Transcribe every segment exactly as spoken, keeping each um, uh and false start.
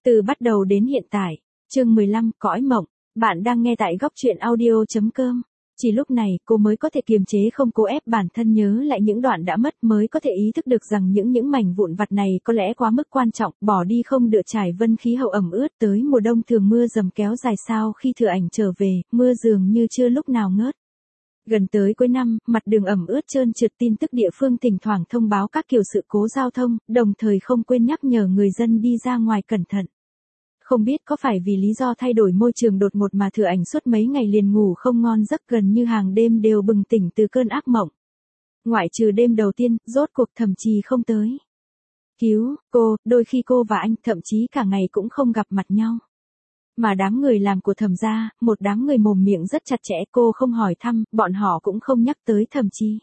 Từ bắt đầu đến hiện tại, chương mười lăm, cõi mộng, bạn đang nghe tại góc truyện audio.com. Chỉ lúc này cô mới có thể kiềm chế không cố ép bản thân nhớ lại những đoạn đã mất, mới có thể ý thức được rằng những những mảnh vụn vặt này có lẽ quá mức quan trọng, bỏ đi không được. Trải vân khí hậu ẩm ướt tới mùa đông thường mưa dầm kéo dài, sao khi Thừa Ảnh trở về, mưa dường như chưa lúc nào ngớt. Gần tới cuối năm, mặt đường ẩm ướt trơn trượt, tin tức địa phương thỉnh thoảng thông báo các kiểu sự cố giao thông, đồng thời không quên nhắc nhở người dân đi ra ngoài cẩn thận. Không biết có phải vì lý do thay đổi môi trường đột ngột mà Thừa Ảnh suốt mấy ngày liền ngủ không ngon giấc, gần như hàng đêm đều bừng tỉnh từ cơn ác mộng. Ngoại trừ đêm đầu tiên, rốt cuộc Thẩm Trì không tới cứu cô, đôi khi cô và anh thậm chí cả ngày cũng không gặp mặt nhau. Mà đám người làm của Thẩm gia, một đám người mồm miệng rất chặt chẽ, cô không hỏi thăm, bọn họ cũng không nhắc tới Thẩm Trì.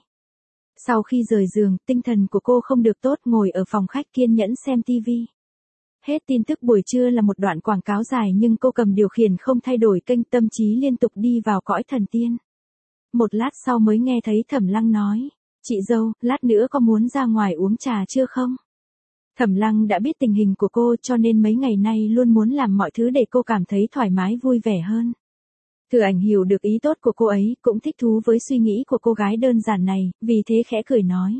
Sau khi rời giường, tinh thần của cô không được tốt, ngồi ở phòng khách kiên nhẫn xem tivi. Hết tin tức buổi trưa là một đoạn quảng cáo dài, nhưng cô cầm điều khiển không thay đổi kênh, tâm trí liên tục đi vào cõi thần tiên. Một lát sau mới nghe thấy Thẩm Lăng nói, chị dâu, lát nữa có muốn ra ngoài uống trà chưa không? Thẩm Lăng đã biết tình hình của cô, cho nên mấy ngày nay luôn muốn làm mọi thứ để cô cảm thấy thoải mái vui vẻ hơn. Thừa Ảnh hiểu được ý tốt của cô ấy, cũng thích thú với suy nghĩ của cô gái đơn giản này, vì thế khẽ cười nói.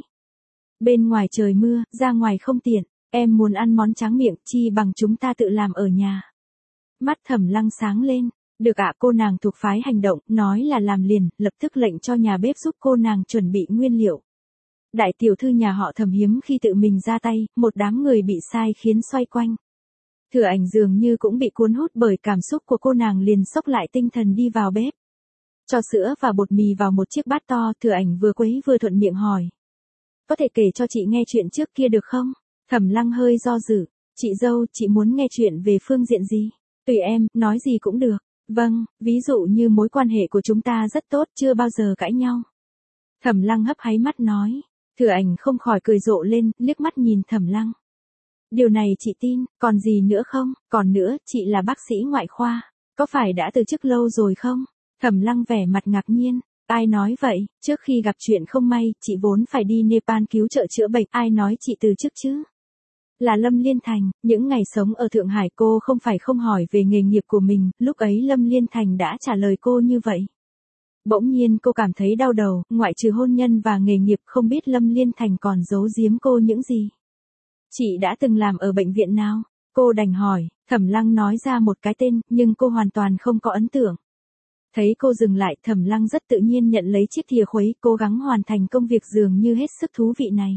Bên ngoài trời mưa, ra ngoài không tiện, em muốn ăn món tráng miệng, chi bằng chúng ta tự làm ở nhà. Mắt Thẩm Lăng sáng lên, được ạ. Cô nàng thuộc phái hành động, nói là làm liền, lập tức lệnh cho nhà bếp giúp cô nàng chuẩn bị nguyên liệu. Đại tiểu thư nhà họ Thẩm hiếm khi tự mình ra tay, một đám người bị sai khiến xoay quanh. Thừa Ảnh dường như cũng bị cuốn hút bởi cảm xúc của cô nàng, liền xốc lại tinh thần đi vào bếp. Cho sữa và bột mì vào một chiếc bát to, Thừa Ảnh vừa quấy vừa thuận miệng hỏi. Có thể kể cho chị nghe chuyện trước kia được không? Thẩm Lăng hơi do dự. Chị dâu, chị muốn nghe chuyện về phương diện gì? Tùy em, nói gì cũng được. Vâng, ví dụ như mối quan hệ của chúng ta rất tốt, chưa bao giờ cãi nhau. Thẩm Lăng hấp háy mắt nói. Thừa Ảnh không khỏi cười rộ lên, liếc mắt nhìn Thẩm Lăng. Điều này chị tin, còn gì nữa không? Còn nữa, chị là bác sĩ ngoại khoa, có phải đã từ chức lâu rồi không? Thẩm Lăng vẻ mặt ngạc nhiên. Ai nói vậy? Trước khi gặp chuyện không may, chị vốn phải đi Nepal cứu trợ chữa bệnh, ai nói chị từ chức chứ? Là Lâm Liên Thành. Những ngày sống ở Thượng Hải cô không phải không hỏi về nghề nghiệp của mình, lúc ấy Lâm Liên Thành đã trả lời cô như vậy. Bỗng nhiên cô cảm thấy đau đầu, ngoại trừ hôn nhân và nghề nghiệp, không biết Lâm Liên Thành còn giấu giếm cô những gì. Chị đã từng làm ở bệnh viện nào? Cô đành hỏi. Thẩm Lăng nói ra một cái tên, nhưng cô hoàn toàn không có ấn tượng. Thấy cô dừng lại, Thẩm Lăng rất tự nhiên nhận lấy chiếc thìa khuấy, cố gắng hoàn thành công việc dường như hết sức thú vị này.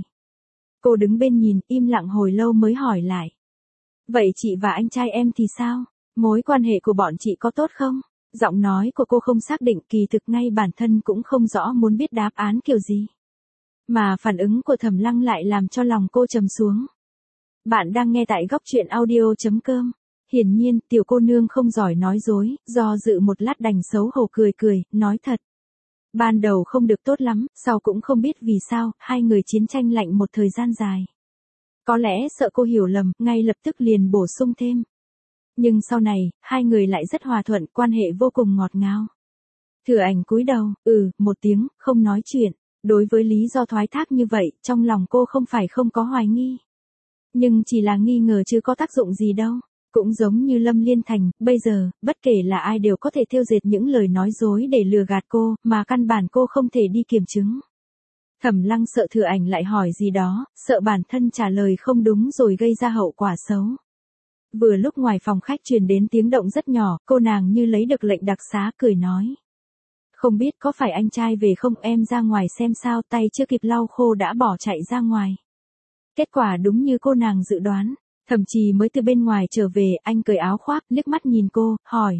Cô đứng bên nhìn, im lặng hồi lâu mới hỏi lại. Vậy chị và anh trai em thì sao? Mối quan hệ của bọn chị có tốt không? Giọng nói của cô không xác định, kỳ thực ngay bản thân cũng không rõ muốn biết đáp án kiểu gì. Mà phản ứng của Thẩm Lăng lại làm cho lòng cô trầm xuống. Bạn đang nghe tại góc truyện audio.com. Hiển nhiên, tiểu cô nương không giỏi nói dối, do dự một lát đành xấu hổ cười cười, nói thật. Ban đầu không được tốt lắm, sau cũng không biết vì sao, hai người chiến tranh lạnh một thời gian dài. Có lẽ sợ cô hiểu lầm, ngay lập tức liền bổ sung thêm. Nhưng sau này, hai người lại rất hòa thuận, quan hệ vô cùng ngọt ngào. Thừa Ảnh cúi đầu, ừ, một tiếng, không nói chuyện. Đối với lý do thoái thác như vậy, trong lòng cô không phải không có hoài nghi. Nhưng chỉ là nghi ngờ chứ có tác dụng gì đâu. Cũng giống như Lâm Liên Thành, bây giờ, bất kể là ai đều có thể thêu dệt những lời nói dối để lừa gạt cô, mà căn bản cô không thể đi kiểm chứng. Thẩm Lăng sợ Thừa Ảnh lại hỏi gì đó, sợ bản thân trả lời không đúng rồi gây ra hậu quả xấu. Vừa lúc ngoài phòng khách truyền đến tiếng động rất nhỏ, cô nàng như lấy được lệnh đặc xá, cười nói. Không biết có phải anh trai về không, em ra ngoài xem sao, tay chưa kịp lau khô đã bỏ chạy ra ngoài. Kết quả đúng như cô nàng dự đoán. Thẩm Trì mới từ bên ngoài trở về, anh cởi áo khoác, liếc mắt nhìn cô, hỏi.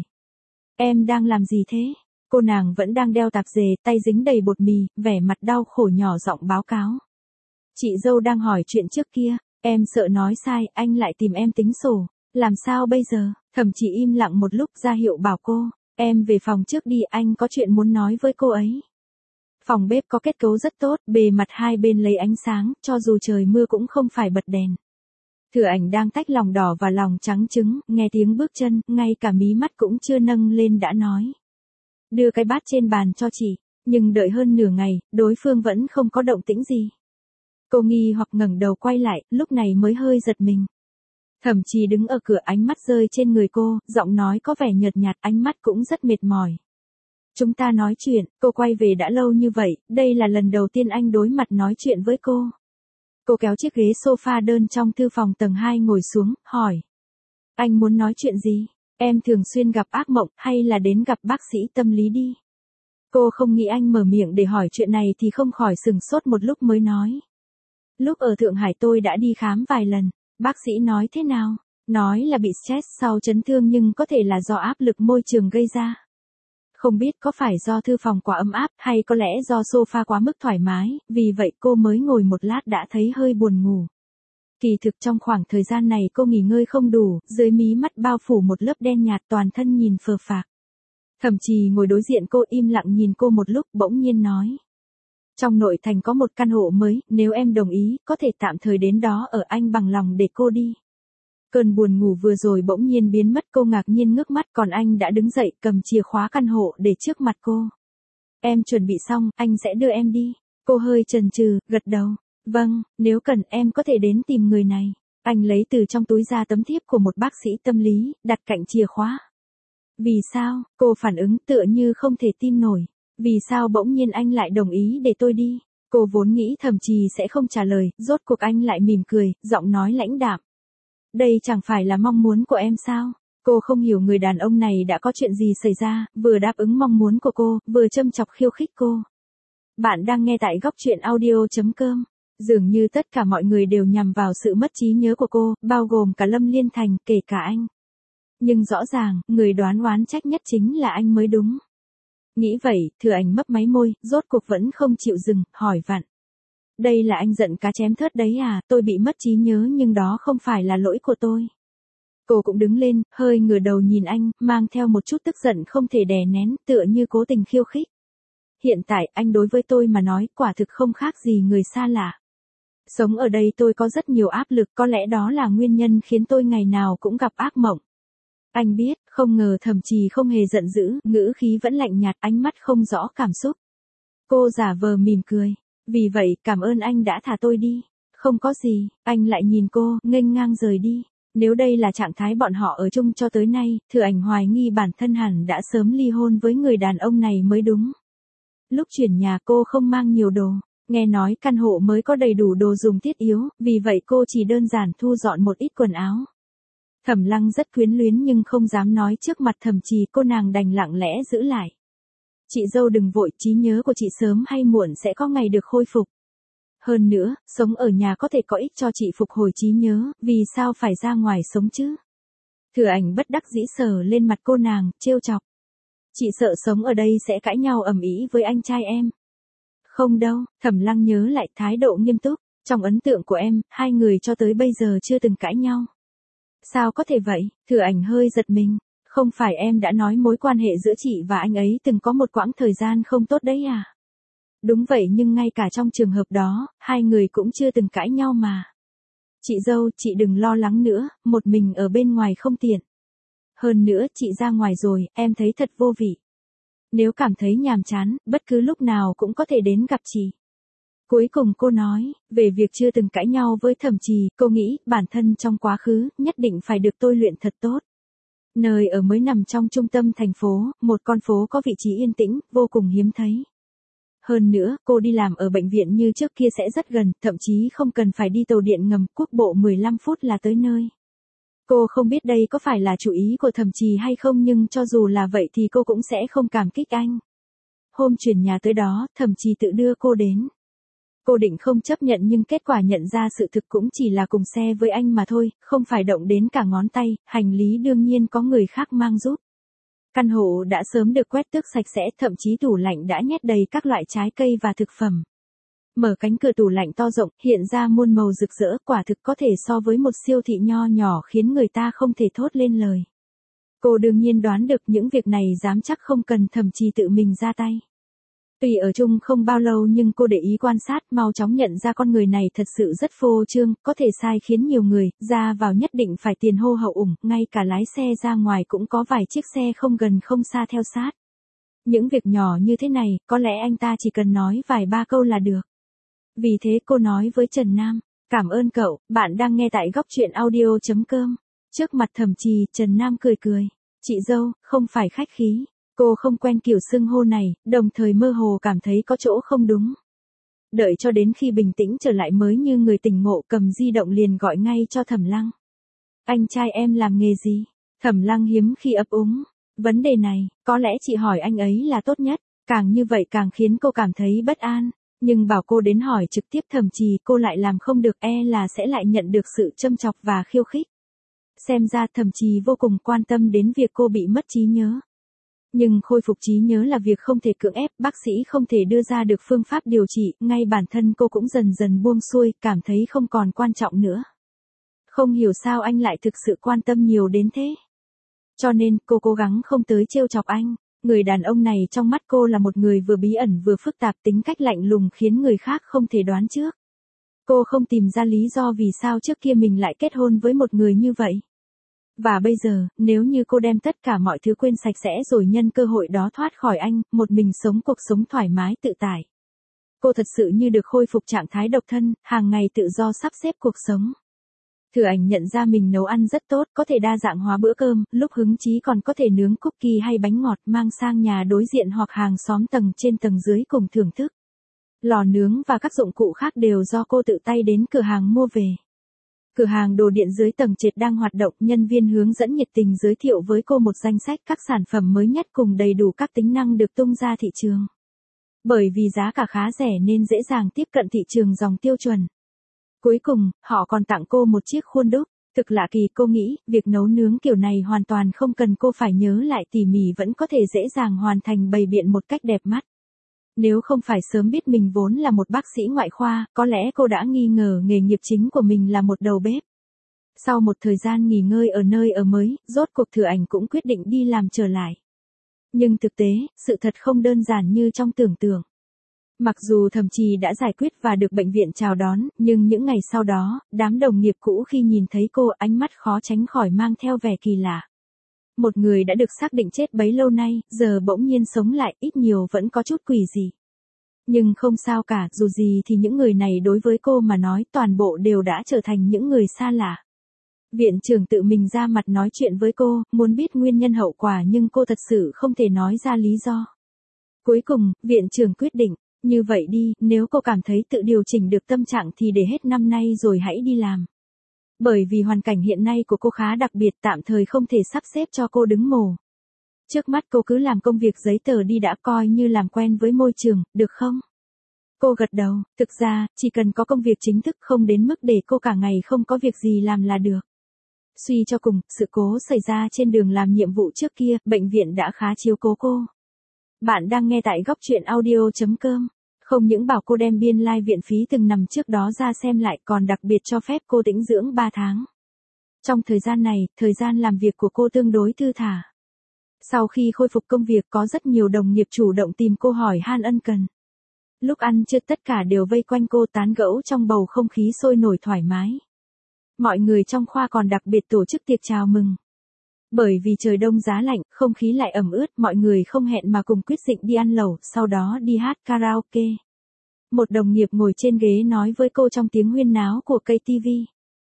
Em đang làm gì thế? Cô nàng vẫn đang đeo tạp dề, tay dính đầy bột mì, vẻ mặt đau khổ nhỏ giọng báo cáo. Chị dâu đang hỏi chuyện trước kia, em sợ nói sai, anh lại tìm em tính sổ. Làm sao bây giờ? Thẩm Trì im lặng một lúc ra hiệu bảo cô. Em về phòng trước đi, anh có chuyện muốn nói với cô ấy. Phòng bếp có kết cấu rất tốt, bề mặt hai bên lấy ánh sáng, cho dù trời mưa cũng không phải bật đèn. Thừa Ảnh đang tách lòng đỏ và lòng trắng trứng, nghe tiếng bước chân, ngay cả mí mắt cũng chưa nâng lên đã nói. Đưa cái bát trên bàn cho chị, nhưng đợi hơn nửa ngày, đối phương vẫn không có động tĩnh gì. Cô nghi hoặc ngẩng đầu quay lại, lúc này mới hơi giật mình. Thẩm Trì đứng ở cửa, ánh mắt rơi trên người cô, giọng nói có vẻ nhợt nhạt, ánh mắt cũng rất mệt mỏi. Chúng ta nói chuyện, cô quay về đã lâu như vậy, đây là lần đầu tiên anh đối mặt nói chuyện với cô. Cô kéo chiếc ghế sofa đơn trong thư phòng tầng hai ngồi xuống, hỏi. Anh muốn nói chuyện gì? Em thường xuyên gặp ác mộng, hay là đến gặp bác sĩ tâm lý đi? Cô không nghĩ anh mở miệng để hỏi chuyện này thì không khỏi sừng sốt một lúc mới nói. Lúc ở Thượng Hải tôi đã đi khám vài lần, bác sĩ nói thế nào? Nói là bị stress sau chấn thương nhưng có thể là do áp lực môi trường gây ra. Không biết có phải do thư phòng quá ấm áp hay có lẽ do sofa quá mức thoải mái, vì vậy cô mới ngồi một lát đã thấy hơi buồn ngủ. Kỳ thực trong khoảng thời gian này cô nghỉ ngơi không đủ, dưới mí mắt bao phủ một lớp đen nhạt, toàn thân nhìn phờ phạc. Thẩm Trì ngồi đối diện cô im lặng nhìn cô một lúc, bỗng nhiên nói. Trong nội thành có một căn hộ mới, nếu em đồng ý, có thể tạm thời đến đó ở, anh bằng lòng để cô đi. Cơn buồn ngủ vừa rồi bỗng nhiên biến mất, cô ngạc nhiên ngước mắt, còn anh đã đứng dậy cầm chìa khóa căn hộ để trước mặt cô. Em chuẩn bị xong, anh sẽ đưa em đi. Cô hơi chần chừ, gật đầu. Vâng, nếu cần em có thể đến tìm người này. Anh lấy từ trong túi ra tấm thiếp của một bác sĩ tâm lý, đặt cạnh chìa khóa. Vì sao? Cô phản ứng tựa như không thể tin nổi. Vì sao bỗng nhiên anh lại đồng ý để tôi đi? Cô vốn nghĩ Thẩm Trì sẽ không trả lời, rốt cuộc anh lại mỉm cười, giọng nói lãnh đạm. Đây chẳng phải là mong muốn của em sao? Cô không hiểu người đàn ông này đã có chuyện gì xảy ra, vừa đáp ứng mong muốn của cô, vừa châm chọc khiêu khích cô. Bạn đang nghe tại góc truyện audio chấm com. Dường như tất cả mọi người đều nhằm vào sự mất trí nhớ của cô, bao gồm cả Lâm Liên Thành, kể cả anh. Nhưng rõ ràng, người đoán oán trách nhất chính là anh mới đúng. Nghĩ vậy, Thừa Ảnh mấp máy môi, rốt cuộc vẫn không chịu dừng, hỏi vặn. Đây là anh giận cá chém thớt đấy à, tôi bị mất trí nhớ nhưng đó không phải là lỗi của tôi. Cô cũng đứng lên, hơi ngửa đầu nhìn anh, mang theo một chút tức giận không thể đè nén, tựa như cố tình khiêu khích. Hiện tại, anh đối với tôi mà nói, quả thực không khác gì người xa lạ. Sống ở đây tôi có rất nhiều áp lực, có lẽ đó là nguyên nhân khiến tôi ngày nào cũng gặp ác mộng. Anh biết, không ngờ Thẩm Trì không hề giận dữ, ngữ khí vẫn lạnh nhạt, ánh mắt không rõ cảm xúc. Cô giả vờ mỉm cười. Vì vậy, cảm ơn anh đã thả tôi đi. Không có gì, anh lại nhìn cô, nghênh ngang rời đi. Nếu đây là trạng thái bọn họ ở chung cho tới nay, Thừa Ảnh hoài nghi bản thân hẳn đã sớm ly hôn với người đàn ông này mới đúng. Lúc chuyển nhà cô không mang nhiều đồ. Nghe nói căn hộ mới có đầy đủ đồ dùng thiết yếu, vì vậy cô chỉ đơn giản thu dọn một ít quần áo. Thẩm Lăng rất quyến luyến nhưng không dám nói trước mặt Thẩm Trì, cô nàng đành lặng lẽ giữ lại. Chị dâu đừng vội, trí nhớ của chị sớm hay muộn sẽ có ngày được khôi phục. Hơn nữa, sống ở nhà có thể có ích cho chị phục hồi trí nhớ, vì sao phải ra ngoài sống chứ? Thừa Ảnh bất đắc dĩ sờ lên mặt cô nàng, trêu chọc. Chị sợ sống ở đây sẽ cãi nhau ầm ĩ với anh trai em. Không đâu, Thẩm Lăng nhớ lại thái độ nghiêm túc, trong ấn tượng của em, hai người cho tới bây giờ chưa từng cãi nhau. Sao có thể vậy? Thừa Ảnh hơi giật mình. Không phải em đã nói mối quan hệ giữa chị và anh ấy từng có một quãng thời gian không tốt đấy à? Đúng vậy nhưng ngay cả trong trường hợp đó, hai người cũng chưa từng cãi nhau mà. Chị dâu, chị đừng lo lắng nữa, một mình ở bên ngoài không tiện. Hơn nữa, chị ra ngoài rồi, em thấy thật vô vị. Nếu cảm thấy nhàm chán, bất cứ lúc nào cũng có thể đến gặp chị. Cuối cùng cô nói, về việc chưa từng cãi nhau với Thẩm Trì, cô nghĩ, bản thân trong quá khứ, nhất định phải được tôi luyện thật tốt. Nơi ở mới nằm trong trung tâm thành phố, một con phố có vị trí yên tĩnh, vô cùng hiếm thấy. Hơn nữa, cô đi làm ở bệnh viện như trước kia sẽ rất gần, thậm chí không cần phải đi tàu điện ngầm, quốc bộ mười lăm phút là tới nơi. Cô không biết đây có phải là chủ ý của Thẩm Trì hay không nhưng cho dù là vậy thì cô cũng sẽ không cảm kích anh. Hôm chuyển nhà tới đó, Thẩm Trì tự đưa cô đến. Cô định không chấp nhận nhưng kết quả nhận ra sự thực cũng chỉ là cùng xe với anh mà thôi, không phải động đến cả ngón tay, hành lý đương nhiên có người khác mang giúp. Căn hộ đã sớm được quét tước sạch sẽ, thậm chí tủ lạnh đã nhét đầy các loại trái cây và thực phẩm. Mở cánh cửa tủ lạnh to rộng, hiện ra muôn màu rực rỡ, quả thực có thể so với một siêu thị nho nhỏ khiến người ta không thể thốt lên lời. Cô đương nhiên đoán được những việc này dám chắc không cần Thẩm Trì tự mình ra tay. Tuy ở chung không bao lâu nhưng cô để ý quan sát, mau chóng nhận ra con người này thật sự rất phô trương, có thể sai khiến nhiều người, ra vào nhất định phải tiền hô hậu ủng, ngay cả lái xe ra ngoài cũng có vài chiếc xe không gần không xa theo sát. Những việc nhỏ như thế này, có lẽ anh ta chỉ cần nói vài ba câu là được. Vì thế cô nói với Trần Nam, Cảm ơn cậu, bạn đang nghe tại góc truyện audio.com. Trước mặt Thẩm Trì, Trần Nam cười cười. Chị dâu, không phải khách khí. Cô không quen kiểu xưng hô này, đồng thời mơ hồ cảm thấy có chỗ không đúng. Đợi cho đến khi bình tĩnh trở lại mới như người tỉnh ngộ, cầm di động liền gọi ngay cho Thẩm Lăng. Anh trai em làm nghề gì? Thẩm Lăng hiếm khi ấp úng. Vấn đề này, có lẽ chị hỏi anh ấy là tốt nhất. Càng như vậy càng khiến cô cảm thấy bất an. Nhưng bảo cô đến hỏi trực tiếp Thẩm Trì cô lại làm không được, e là sẽ lại nhận được sự châm chọc và khiêu khích. Xem ra Thẩm Trì vô cùng quan tâm đến việc cô bị mất trí nhớ. Nhưng khôi phục trí nhớ là việc không thể cưỡng ép, bác sĩ không thể đưa ra được phương pháp điều trị, ngay bản thân cô cũng dần dần buông xuôi, cảm thấy không còn quan trọng nữa. Không hiểu sao anh lại thực sự quan tâm nhiều đến thế. Cho nên, cô cố gắng không tới trêu chọc anh. Người đàn ông này trong mắt cô là một người vừa bí ẩn vừa phức tạp, tính cách lạnh lùng khiến người khác không thể đoán trước. Cô không tìm ra lý do vì sao trước kia mình lại kết hôn với một người như vậy. Và bây giờ, nếu như cô đem tất cả mọi thứ quên sạch sẽ rồi nhân cơ hội đó thoát khỏi anh, một mình sống cuộc sống thoải mái tự tại. Cô thật sự như được khôi phục trạng thái độc thân, hàng ngày tự do sắp xếp cuộc sống. Thử Ảnh nhận ra mình nấu ăn rất tốt, có thể đa dạng hóa bữa cơm, lúc hứng chí còn có thể nướng cookie hay bánh ngọt mang sang nhà đối diện hoặc hàng xóm tầng trên tầng dưới cùng thưởng thức. Lò nướng và các dụng cụ khác đều do cô tự tay đến cửa hàng mua về. Cửa hàng đồ điện dưới tầng trệt đang hoạt động, nhân viên hướng dẫn nhiệt tình giới thiệu với cô một danh sách các sản phẩm mới nhất cùng đầy đủ các tính năng được tung ra thị trường. Bởi vì giá cả khá rẻ nên dễ dàng tiếp cận thị trường dòng tiêu chuẩn. Cuối cùng, họ còn tặng cô một chiếc khuôn đúc. Thực lạ kỳ, cô nghĩ, việc nấu nướng kiểu này hoàn toàn không cần cô phải nhớ lại tỉ mỉ vẫn có thể dễ dàng hoàn thành bày biện một cách đẹp mắt. Nếu không phải sớm biết mình vốn là một bác sĩ ngoại khoa, có lẽ cô đã nghi ngờ nghề nghiệp chính của mình là một đầu bếp. Sau một thời gian nghỉ ngơi ở nơi ở mới, rốt cuộc Thử Ảnh cũng quyết định đi làm trở lại. Nhưng thực tế, sự thật không đơn giản như trong tưởng tượng. Mặc dù Thẩm Trì đã giải quyết và được bệnh viện chào đón, nhưng những ngày sau đó, đám đồng nghiệp cũ khi nhìn thấy cô ánh mắt khó tránh khỏi mang theo vẻ kỳ lạ. Một người đã được xác định chết bấy lâu nay, giờ bỗng nhiên sống lại, ít nhiều vẫn có chút quỷ dị. Nhưng không sao cả, dù gì thì những người này đối với cô mà nói toàn bộ đều đã trở thành những người xa lạ. Viện trưởng tự mình ra mặt nói chuyện với cô, muốn biết nguyên nhân hậu quả nhưng cô thật sự không thể nói ra lý do. Cuối cùng, viện trưởng quyết định, như vậy đi, nếu cô cảm thấy tự điều chỉnh được tâm trạng thì để hết năm nay rồi hãy đi làm. Bởi vì hoàn cảnh hiện nay của cô khá đặc biệt, tạm thời không thể sắp xếp cho cô đứng mồ. Trước mắt cô cứ làm công việc giấy tờ đi đã, coi như làm quen với môi trường, được không? Cô gật đầu, thực ra, chỉ cần có công việc chính thức không đến mức để cô cả ngày không có việc gì làm là được. Suy cho cùng, sự cố xảy ra trên đường làm nhiệm vụ trước kia, bệnh viện đã khá chiếu cố cô. Bạn đang nghe tại góc truyện audio.com. Không những bảo cô đem biên lai like viện phí từng nằm trước đó ra xem lại, còn đặc biệt cho phép cô tĩnh dưỡng ba tháng. Trong thời gian này, thời gian làm việc của cô tương đối thư thả. Sau khi khôi phục công việc có rất nhiều đồng nghiệp chủ động tìm cô hỏi han ân cần. Lúc ăn trưa tất cả đều vây quanh cô tán gẫu trong bầu không khí sôi nổi thoải mái. Mọi người trong khoa còn đặc biệt tổ chức tiệc chào mừng. Bởi vì trời đông giá lạnh, không khí lại ẩm ướt, mọi người không hẹn mà cùng quyết định đi ăn lẩu, sau đó đi hát karaoke. Một đồng nghiệp ngồi trên ghế nói với cô trong tiếng huyên náo của cây ti vi.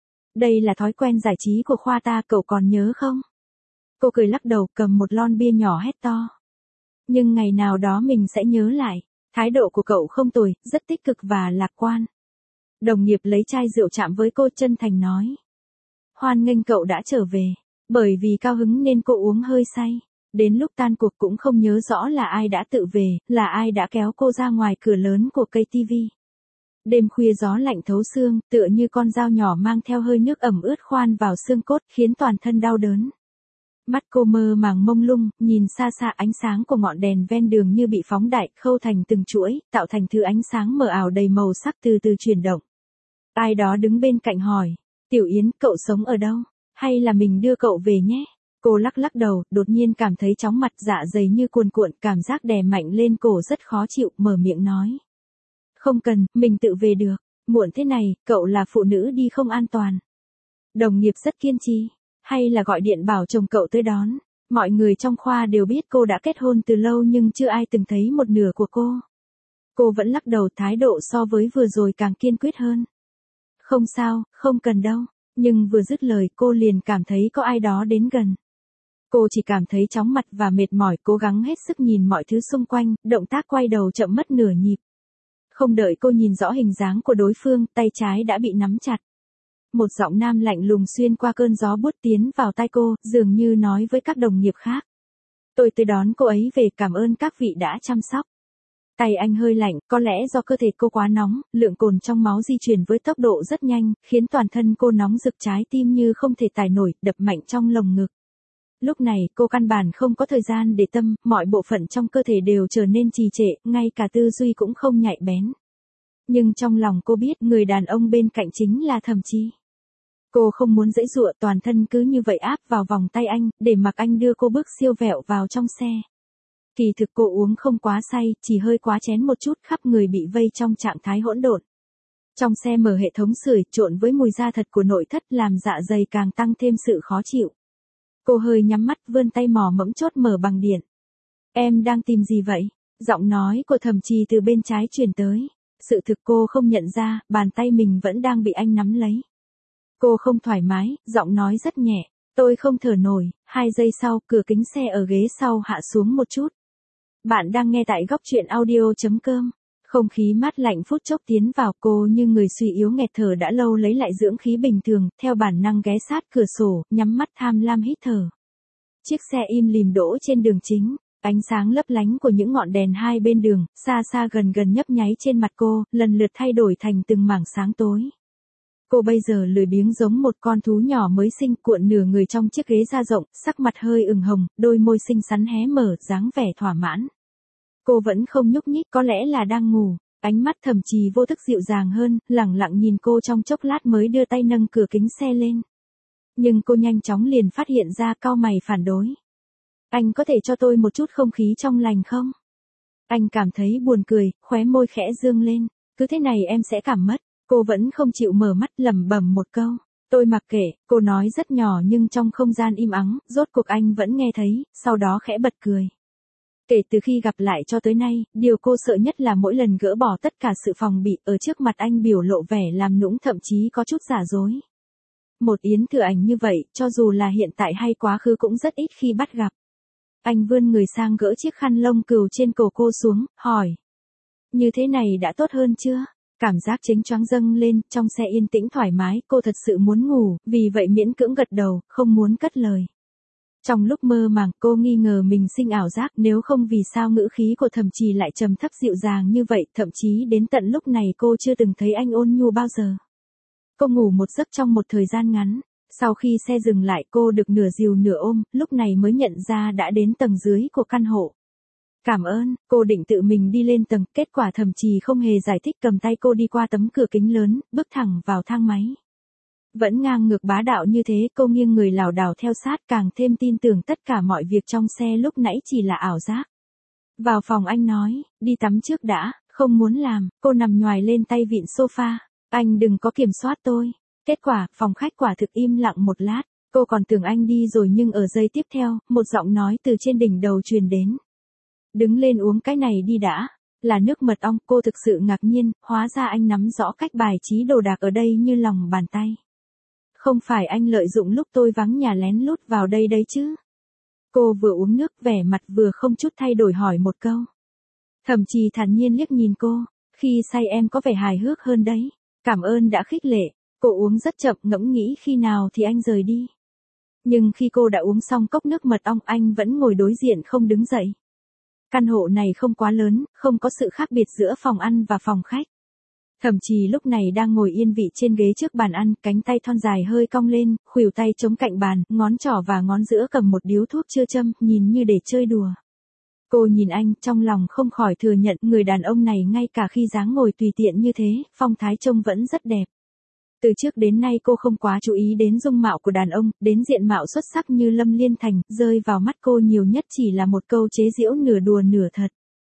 Đây là thói quen giải trí của khoa ta, cậu còn nhớ không? Cô cười lắc đầu, cầm một lon bia nhỏ hét to. Nhưng ngày nào đó mình sẽ nhớ lại. Thái độ của cậu không tồi, rất tích cực và lạc quan. Đồng nghiệp lấy chai rượu chạm với cô, chân thành nói. Hoan nghênh cậu đã trở về. Bởi vì cao hứng nên cô uống hơi say. Đến lúc tan cuộc cũng không nhớ rõ là ai đã tự về, là ai đã kéo cô ra ngoài cửa lớn của cây ti vi. Đêm khuya gió lạnh thấu xương, tựa như con dao nhỏ mang theo hơi nước ẩm ướt khoan vào xương cốt, khiến toàn thân đau đớn. Mắt cô mơ màng mông lung, nhìn xa xa ánh sáng của ngọn đèn ven đường như bị phóng đại, khâu thành từng chuỗi, tạo thành thứ ánh sáng mờ ảo đầy màu sắc từ từ chuyển động. Ai đó đứng bên cạnh hỏi, Tiểu Yến, cậu sống ở đâu? Hay là mình đưa cậu về nhé? Cô lắc lắc đầu, đột nhiên cảm thấy chóng mặt, dạ dày như cuồn cuộn, cảm giác đè mạnh lên cổ rất khó chịu, mở miệng nói. Không cần, mình tự về được. Muộn thế này, cậu là phụ nữ đi không an toàn. Đồng nghiệp rất kiên trì. Hay là gọi điện bảo chồng cậu tới đón. Mọi người trong khoa đều biết cô đã kết hôn từ lâu nhưng chưa ai từng thấy một nửa của cô. Cô vẫn lắc đầu, thái độ so với vừa rồi càng kiên quyết hơn. Không sao, không cần đâu. Nhưng vừa dứt lời cô liền cảm thấy có ai đó đến gần. Cô chỉ cảm thấy chóng mặt và mệt mỏi, cố gắng hết sức nhìn mọi thứ xung quanh, động tác quay đầu chậm mất nửa nhịp. Không đợi cô nhìn rõ hình dáng của đối phương, tay trái đã bị nắm chặt. Một giọng nam lạnh lùng xuyên qua cơn gió buốt tiến vào tai cô, dường như nói với các đồng nghiệp khác. Tôi tới đón cô ấy về, cảm ơn các vị đã chăm sóc. Tay anh hơi lạnh, có lẽ do cơ thể cô quá nóng, lượng cồn trong máu di chuyển với tốc độ rất nhanh, khiến toàn thân cô nóng rực, trái tim như không thể tải nổi, đập mạnh trong lồng ngực. Lúc này cô căn bản không có thời gian để tâm, mọi bộ phận trong cơ thể đều trở nên trì trệ, ngay cả tư duy cũng không nhạy bén. Nhưng trong lòng cô biết người đàn ông bên cạnh chính là Thẩm Chi. Cô không muốn giãy giụa, toàn thân cứ như vậy áp vào vòng tay anh, để mặc anh đưa cô bước siêu vẹo vào trong xe. Kỳ thực cô uống không quá say, chỉ hơi quá chén một chút, khắp người bị vây trong trạng thái hỗn độn. Trong xe mở hệ thống sưởi, trộn với mùi da thật của nội thất làm dạ dày càng tăng thêm sự khó chịu. Cô hơi nhắm mắt, vươn tay mò mẫm chốt mở bằng điện. Em đang tìm gì vậy? Giọng nói của Thẩm Trì từ bên trái truyền tới. Sự thực cô không nhận ra, bàn tay mình vẫn đang bị anh nắm lấy. Cô không thoải mái, giọng nói rất nhẹ. Tôi không thở nổi. Hai giây sau, cửa kính xe ở ghế sau hạ xuống một chút. Bạn đang nghe tại góc truyện audio chấm com. Không khí mát lạnh phút chốc tiến vào, cô như người suy yếu nghẹt thở đã lâu lấy lại dưỡng khí bình thường, theo bản năng ghé sát cửa sổ, nhắm mắt tham lam hít thở. Chiếc xe im lìm đỗ trên đường chính, ánh sáng lấp lánh của những ngọn đèn hai bên đường, xa xa gần gần nhấp nháy trên mặt cô, lần lượt thay đổi thành từng mảng sáng tối. Cô bây giờ lười biếng giống một con thú nhỏ mới sinh, cuộn nửa người trong chiếc ghế da rộng, sắc mặt hơi ửng hồng, đôi môi xinh xắn hé mở, dáng vẻ thỏa mãn. Cô vẫn không nhúc nhích, có lẽ là đang ngủ. Ánh mắt Thẩm Trì vô thức dịu dàng hơn, lẳng lặng nhìn cô trong chốc lát mới đưa tay nâng cửa kính xe lên. Nhưng cô nhanh chóng liền phát hiện ra, cau mày phản đối. Anh có thể cho tôi một chút không khí trong lành không? Anh cảm thấy buồn cười, khóe môi khẽ dương lên. Cứ thế này em sẽ cảm mất. Cô vẫn không chịu mở mắt, lẩm bẩm một câu. Tôi mặc kệ, cô nói rất nhỏ nhưng trong không gian im ắng, rốt cuộc anh vẫn nghe thấy, sau đó khẽ bật cười. Kể từ khi gặp lại cho tới nay, điều cô sợ nhất là mỗi lần gỡ bỏ tất cả sự phòng bị, ở trước mặt anh biểu lộ vẻ làm nũng, thậm chí có chút giả dối. Một Yến Thừa Ảnh như vậy, cho dù là hiện tại hay quá khứ cũng rất ít khi bắt gặp. Anh vươn người sang gỡ chiếc khăn lông cừu trên cổ cô xuống, hỏi. Như thế này đã tốt hơn chưa? Cảm giác chênh choáng dâng lên, trong xe yên tĩnh thoải mái, cô thật sự muốn ngủ, vì vậy miễn cưỡng gật đầu, không muốn cất lời. Trong lúc mơ màng, cô nghi ngờ mình sinh ảo giác, nếu không vì sao ngữ khí của Thẩm Trì lại trầm thấp dịu dàng như vậy, thậm chí đến tận lúc này cô chưa từng thấy anh ôn nhu bao giờ. Cô ngủ một giấc trong một thời gian ngắn, sau khi xe dừng lại cô được nửa dìu nửa ôm, lúc này mới nhận ra đã đến tầng dưới của căn hộ. Cảm ơn, cô định tự mình đi lên tầng, kết quả Thẩm Trì không hề giải thích, cầm tay cô đi qua tấm cửa kính lớn, bước thẳng vào thang máy. Vẫn ngang ngược bá đạo như thế, cô nghiêng người lảo đảo theo sát, càng thêm tin tưởng tất cả mọi việc trong xe lúc nãy chỉ là ảo giác. Vào phòng anh nói, đi tắm trước đã, không muốn làm, cô nằm nhoài lên tay vịn sofa. Anh đừng có kiểm soát tôi. Kết quả, phòng khách quả thực im lặng một lát, cô còn tưởng anh đi rồi nhưng ở giây tiếp theo, một giọng nói từ trên đỉnh đầu truyền đến. Đứng lên uống cái này đi đã. Là nước mật ong, cô thực sự ngạc nhiên, hóa ra anh nắm rõ cách bài trí đồ đạc ở đây như lòng bàn tay. Không phải anh lợi dụng lúc tôi vắng nhà lén lút vào đây đấy chứ? Cô vừa uống nước, vẻ mặt vừa không chút thay đổi hỏi một câu. Thẩm Trì thản nhiên liếc nhìn cô, khi say em có vẻ hài hước hơn đấy. Cảm ơn đã khích lệ. Cô uống rất chậm, ngẫm nghĩ khi nào thì anh rời đi. Nhưng khi cô đã uống xong cốc nước mật ong, anh vẫn ngồi đối diện không đứng dậy. Căn hộ này không quá lớn, không có sự khác biệt giữa phòng ăn và phòng khách. Thẩm Trì lúc này đang ngồi yên vị trên ghế trước bàn ăn, cánh tay thon dài hơi cong lên, khuỷu tay chống cạnh bàn, ngón trỏ và ngón giữa cầm một điếu thuốc chưa châm, nhìn như để chơi đùa. Cô nhìn anh, trong lòng không khỏi thừa nhận, người đàn ông này ngay cả khi dáng ngồi tùy tiện như thế, phong thái trông vẫn rất đẹp. Từ trước đến nay cô không quá chú ý đến dung mạo của đàn ông, đến diện mạo xuất sắc như Lâm Liên Thành, rơi vào mắt cô nhiều nhất chỉ là một câu chế giễu nửa đùa nửa thật.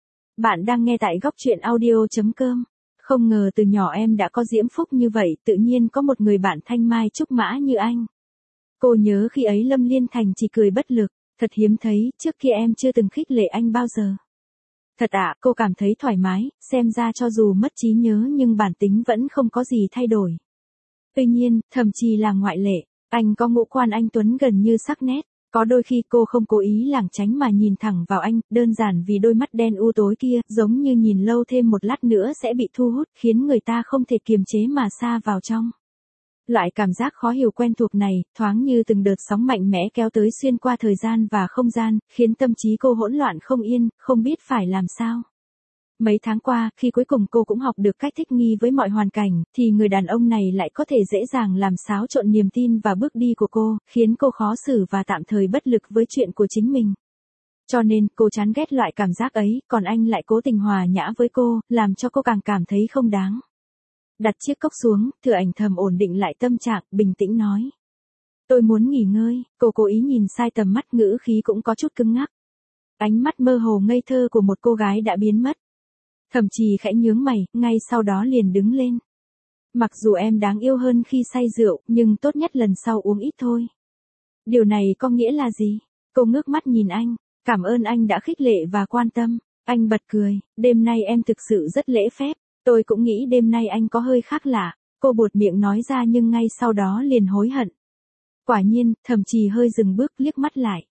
Bạn đang nghe tại góc truyện audio chấm com. Không ngờ từ nhỏ em đã có diễm phúc như vậy, tự nhiên có một người bạn thanh mai trúc mã như anh. Cô nhớ khi ấy Lâm Liên Thành chỉ cười bất lực, thật hiếm thấy, trước kia em chưa từng khích lệ anh bao giờ. Thật ạ, cô cảm thấy thoải mái, xem ra cho dù mất trí nhớ nhưng bản tính vẫn không có gì thay đổi. Tuy nhiên, thậm chí là ngoại lệ. Anh có ngũ quan anh tuấn gần như sắc nét. Có đôi khi cô không cố ý lảng tránh mà nhìn thẳng vào anh, đơn giản vì đôi mắt đen u tối kia, giống như nhìn lâu thêm một lát nữa sẽ bị thu hút, khiến người ta không thể kiềm chế mà sa vào trong. Loại cảm giác khó hiểu quen thuộc này, thoáng như từng đợt sóng mạnh mẽ kéo tới xuyên qua thời gian và không gian, khiến tâm trí cô hỗn loạn không yên, không biết phải làm sao. Mấy tháng qua, khi cuối cùng cô cũng học được cách thích nghi với mọi hoàn cảnh, thì người đàn ông này lại có thể dễ dàng làm xáo trộn niềm tin và bước đi của cô, khiến cô khó xử và tạm thời bất lực với chuyện của chính mình. Cho nên, cô chán ghét loại cảm giác ấy, còn anh lại cố tình hòa nhã với cô, làm cho cô càng cảm thấy không đáng. Đặt chiếc cốc xuống, Thừa Ảnh thầm ổn định lại tâm trạng, bình tĩnh nói. Tôi muốn nghỉ ngơi, cô cố ý nhìn sai tầm mắt, ngữ khí cũng có chút cứng ngắc. Ánh mắt mơ hồ ngây thơ của một cô gái đã biến mất. Thậm chí khẽ nhướng mày, ngay sau đó liền đứng lên. Mặc dù em đáng yêu hơn khi say rượu, nhưng tốt nhất lần sau uống ít thôi. Điều này có nghĩa là gì? Cô ngước mắt nhìn anh, cảm ơn anh đã khích lệ và quan tâm. Anh bật cười, đêm nay em thực sự rất lễ phép. Tôi cũng nghĩ đêm nay anh có hơi khác lạ. Cô buột miệng nói ra nhưng ngay sau đó liền hối hận. Quả nhiên, thậm chí hơi dừng bước liếc mắt lại.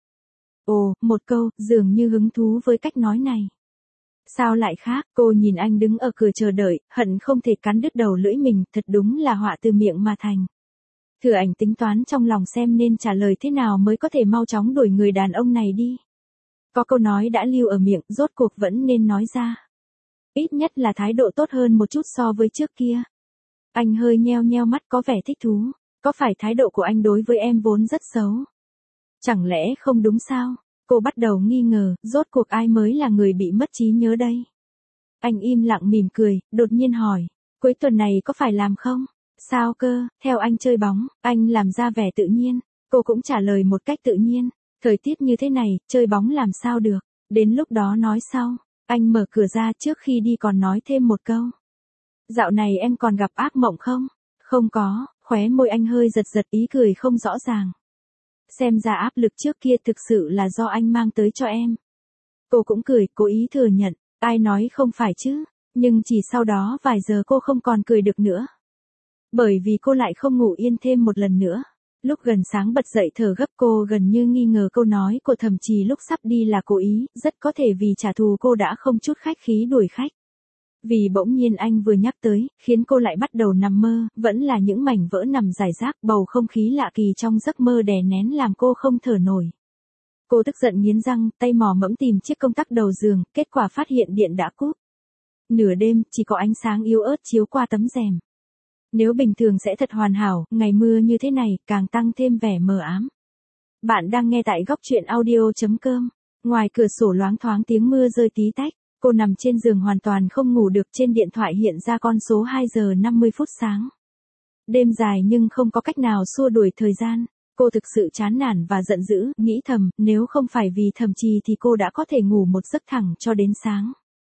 Ồ, một câu, dường như hứng thú với cách nói này. Sao lại khác, cô nhìn anh đứng ở cửa chờ đợi, hận không thể cắn đứt đầu lưỡi mình, thật đúng là họa từ miệng mà thành. Thừa Ảnh tính toán trong lòng xem nên trả lời thế nào mới có thể mau chóng đuổi người đàn ông này đi. Có câu nói đã lưu ở miệng, rốt cuộc vẫn nên nói ra. Ít nhất là thái độ tốt hơn một chút so với trước kia. Anh hơi nheo nheo mắt có vẻ thích thú. Có phải thái độ của anh đối với em vốn rất xấu? Chẳng lẽ không đúng sao? Cô bắt đầu nghi ngờ, rốt cuộc ai mới là người bị mất trí nhớ đây? Anh im lặng mỉm cười, đột nhiên hỏi, cuối tuần này có phải làm không? Sao cơ, theo anh chơi bóng, anh làm ra vẻ tự nhiên. Cô cũng trả lời một cách tự nhiên, thời tiết như thế này, chơi bóng làm sao được, đến lúc đó nói sau. Anh mở cửa ra trước khi đi còn nói thêm một câu. Dạo này em còn gặp ác mộng không? Không có, khóe môi anh hơi giật giật ý cười không rõ ràng. Xem ra áp lực trước kia thực sự là do anh mang tới cho em. Cô cũng cười, cố ý thừa nhận, ai nói không phải chứ, nhưng chỉ sau đó vài giờ cô không còn cười được nữa. Bởi vì cô lại không ngủ yên thêm một lần nữa. Lúc gần sáng bật dậy thở gấp, cô gần như nghi ngờ câu nói của Thẩm Trì lúc sắp đi là cố ý, rất có thể vì trả thù cô đã không chút khách khí đuổi khách. Vì bỗng nhiên anh vừa nhắc tới, khiến cô lại bắt đầu nằm mơ, vẫn là những mảnh vỡ nằm rải rác, bầu không khí lạ kỳ trong giấc mơ đè nén làm cô không thở nổi. Cô tức giận nghiến răng, tay mò mẫm tìm chiếc công tắc đầu giường, kết quả phát hiện điện đã cúp. Nửa đêm, chỉ có ánh sáng yếu ớt chiếu qua tấm rèm. Nếu bình thường sẽ thật hoàn hảo, ngày mưa như thế này, càng tăng thêm vẻ mờ ám. Bạn đang nghe tại góc truyện audio chấm com. Ngoài cửa sổ loáng thoáng tiếng mưa rơi tí tách. Cô nằm trên giường hoàn toàn không ngủ được, trên điện thoại hiện ra con số hai giờ năm mươi phút sáng. Đêm dài nhưng không có cách nào xua đuổi thời gian. Cô thực sự chán nản và giận dữ, nghĩ thầm, nếu không phải vì Thẩm Trì thì cô đã có thể ngủ một giấc thẳng cho đến sáng.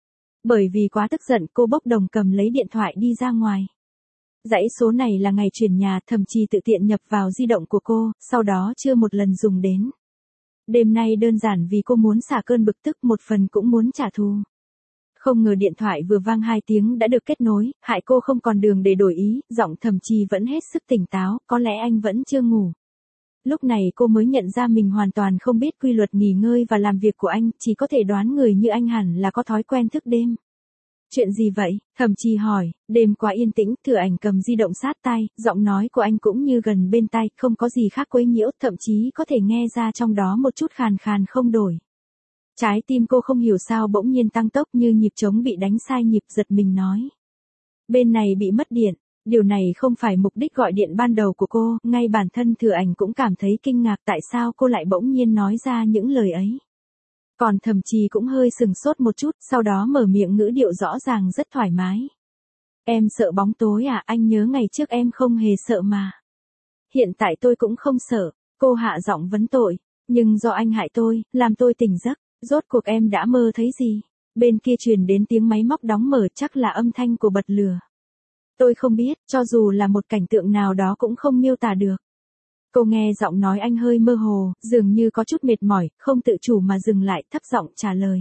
Bởi vì quá tức giận, cô bốc đồng cầm lấy điện thoại đi ra ngoài. Dãy số này là ngày chuyển nhà, Thẩm Trì tự tiện nhập vào di động của cô, sau đó chưa một lần dùng đến. Đêm nay đơn giản vì cô muốn xả cơn bực tức, một phần cũng muốn trả thù. Không ngờ điện thoại vừa vang hai tiếng đã được kết nối, hại cô không còn đường để đổi ý, giọng Thẩm Trì vẫn hết sức tỉnh táo, có lẽ anh vẫn chưa ngủ. Lúc này cô mới nhận ra mình hoàn toàn không biết quy luật nghỉ ngơi và làm việc của anh, chỉ có thể đoán người như anh hẳn là có thói quen thức đêm. Chuyện gì vậy? Thẩm Trì hỏi, đêm quá yên tĩnh, Thừa Ảnh cầm di động sát tai, giọng nói của anh cũng như gần bên tai, không có gì khác quấy nhiễu, thậm chí có thể nghe ra trong đó một chút khàn khàn không đổi. Trái tim cô không hiểu sao bỗng nhiên tăng tốc như nhịp trống bị đánh sai nhịp, giật mình nói. Bên này bị mất điện, điều này không phải mục đích gọi điện ban đầu của cô, ngay bản thân Thừa Ảnh cũng cảm thấy kinh ngạc tại sao cô lại bỗng nhiên nói ra những lời ấy. Còn Thẩm Trì cũng hơi sừng sốt một chút, sau đó mở miệng ngữ điệu rõ ràng rất thoải mái. Em sợ bóng tối à, anh nhớ ngày trước em không hề sợ mà. Hiện tại tôi cũng không sợ, cô hạ giọng vấn tội, nhưng do anh hại tôi, làm tôi tỉnh giấc. Rốt cuộc em đã mơ thấy gì? Bên kia truyền đến tiếng máy móc đóng mở, chắc là âm thanh của bật lửa. Tôi không biết, cho dù là một cảnh tượng nào đó cũng không miêu tả được. Cô nghe giọng nói anh hơi mơ hồ, dường như có chút mệt mỏi, không tự chủ mà dừng lại, thấp giọng trả lời.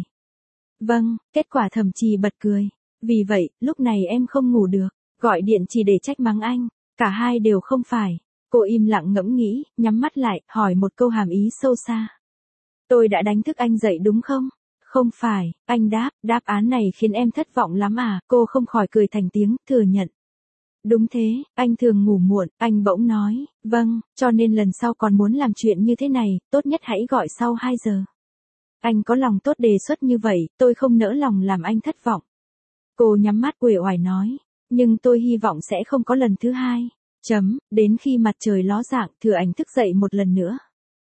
Vâng, kết quả Thẩm Trì bật cười. Vì vậy, lúc này em không ngủ được, gọi điện chỉ để trách mắng anh. Cả hai đều không phải. Cô im lặng ngẫm nghĩ, nhắm mắt lại, hỏi một câu hàm ý sâu xa. Tôi đã đánh thức anh dậy đúng không? Không phải, anh đáp, đáp án này khiến em thất vọng lắm à, cô không khỏi cười thành tiếng, thừa nhận. Đúng thế, anh thường ngủ muộn, anh bỗng nói, vâng, cho nên lần sau còn muốn làm chuyện như thế này, tốt nhất hãy gọi sau hai giờ. Anh có lòng tốt đề xuất như vậy, tôi không nỡ lòng làm anh thất vọng. Cô nhắm mắt uể oải nói, nhưng tôi hy vọng sẽ không có lần thứ hai. Chấm, đến khi mặt trời ló dạng, Thừa Ảnh thức dậy một lần nữa.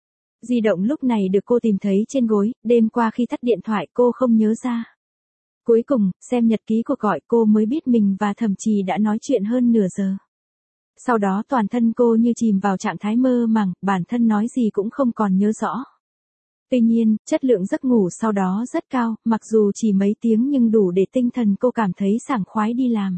Di động lúc này được cô tìm thấy trên gối, đêm qua khi tắt điện thoại cô không nhớ ra. Cuối cùng, xem nhật ký cuộc gọi cô mới biết mình và Thẩm Trì đã nói chuyện hơn nửa giờ. Sau đó toàn thân cô như chìm vào trạng thái mơ màng, bản thân nói gì cũng không còn nhớ rõ. Tuy nhiên, chất lượng giấc ngủ sau đó rất cao, mặc dù chỉ mấy tiếng nhưng đủ để tinh thần cô cảm thấy sảng khoái đi làm.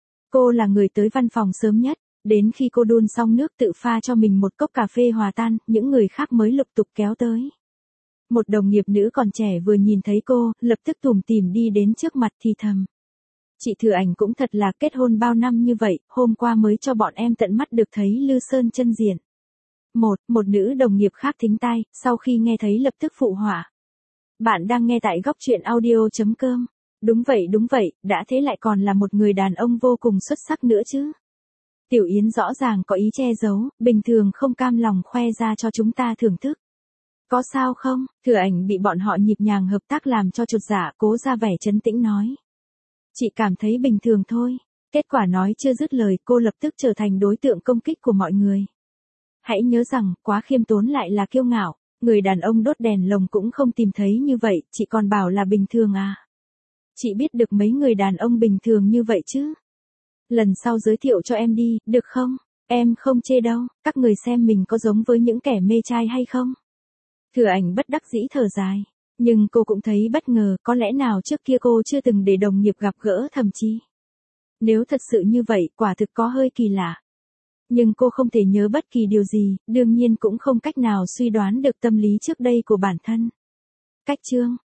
Cô là người tới văn phòng sớm nhất, đến khi cô đun xong nước tự pha cho mình một cốc cà phê hòa tan, những người khác mới lục tục kéo tới. Một đồng nghiệp nữ còn trẻ vừa nhìn thấy cô, lập tức tủm tỉm đi đến trước mặt thì thầm. Chị Thừa Ảnh cũng thật là kết hôn bao năm như vậy, hôm qua mới cho bọn em tận mắt được thấy Lư Sơn chân diện. Một, một nữ đồng nghiệp khác thính tai, sau khi nghe thấy lập tức phụ họa. Bạn đang nghe tại góc truyện audio.com. Đúng vậy đúng vậy, đã thế lại còn là một người đàn ông vô cùng xuất sắc nữa chứ. Tiểu Yến rõ ràng có ý che giấu, bình thường không cam lòng khoe ra cho chúng ta thưởng thức. Có sao không? Thừa Ảnh bị bọn họ nhịp nhàng hợp tác làm cho chột dạ, cố ra vẻ trấn tĩnh nói. Chị cảm thấy bình thường thôi. Kết quả nói chưa dứt lời, cô lập tức trở thành đối tượng công kích của mọi người. Hãy nhớ rằng, quá khiêm tốn lại là kiêu ngạo, người đàn ông đốt đèn lồng cũng không tìm thấy như vậy, chị còn bảo là bình thường à? Chị biết được mấy người đàn ông bình thường như vậy chứ? Lần sau giới thiệu cho em đi, được không? Em không chê đâu, các người xem mình có giống với những kẻ mê trai hay không? Thừa Ảnh bất đắc dĩ thở dài, nhưng cô cũng thấy bất ngờ, có lẽ nào trước kia cô chưa từng để đồng nghiệp gặp gỡ Thẩm Chi. Nếu thật sự như vậy, quả thực có hơi kỳ lạ. Nhưng cô không thể nhớ bất kỳ điều gì, đương nhiên cũng không cách nào suy đoán được tâm lý trước đây của bản thân. Cách chương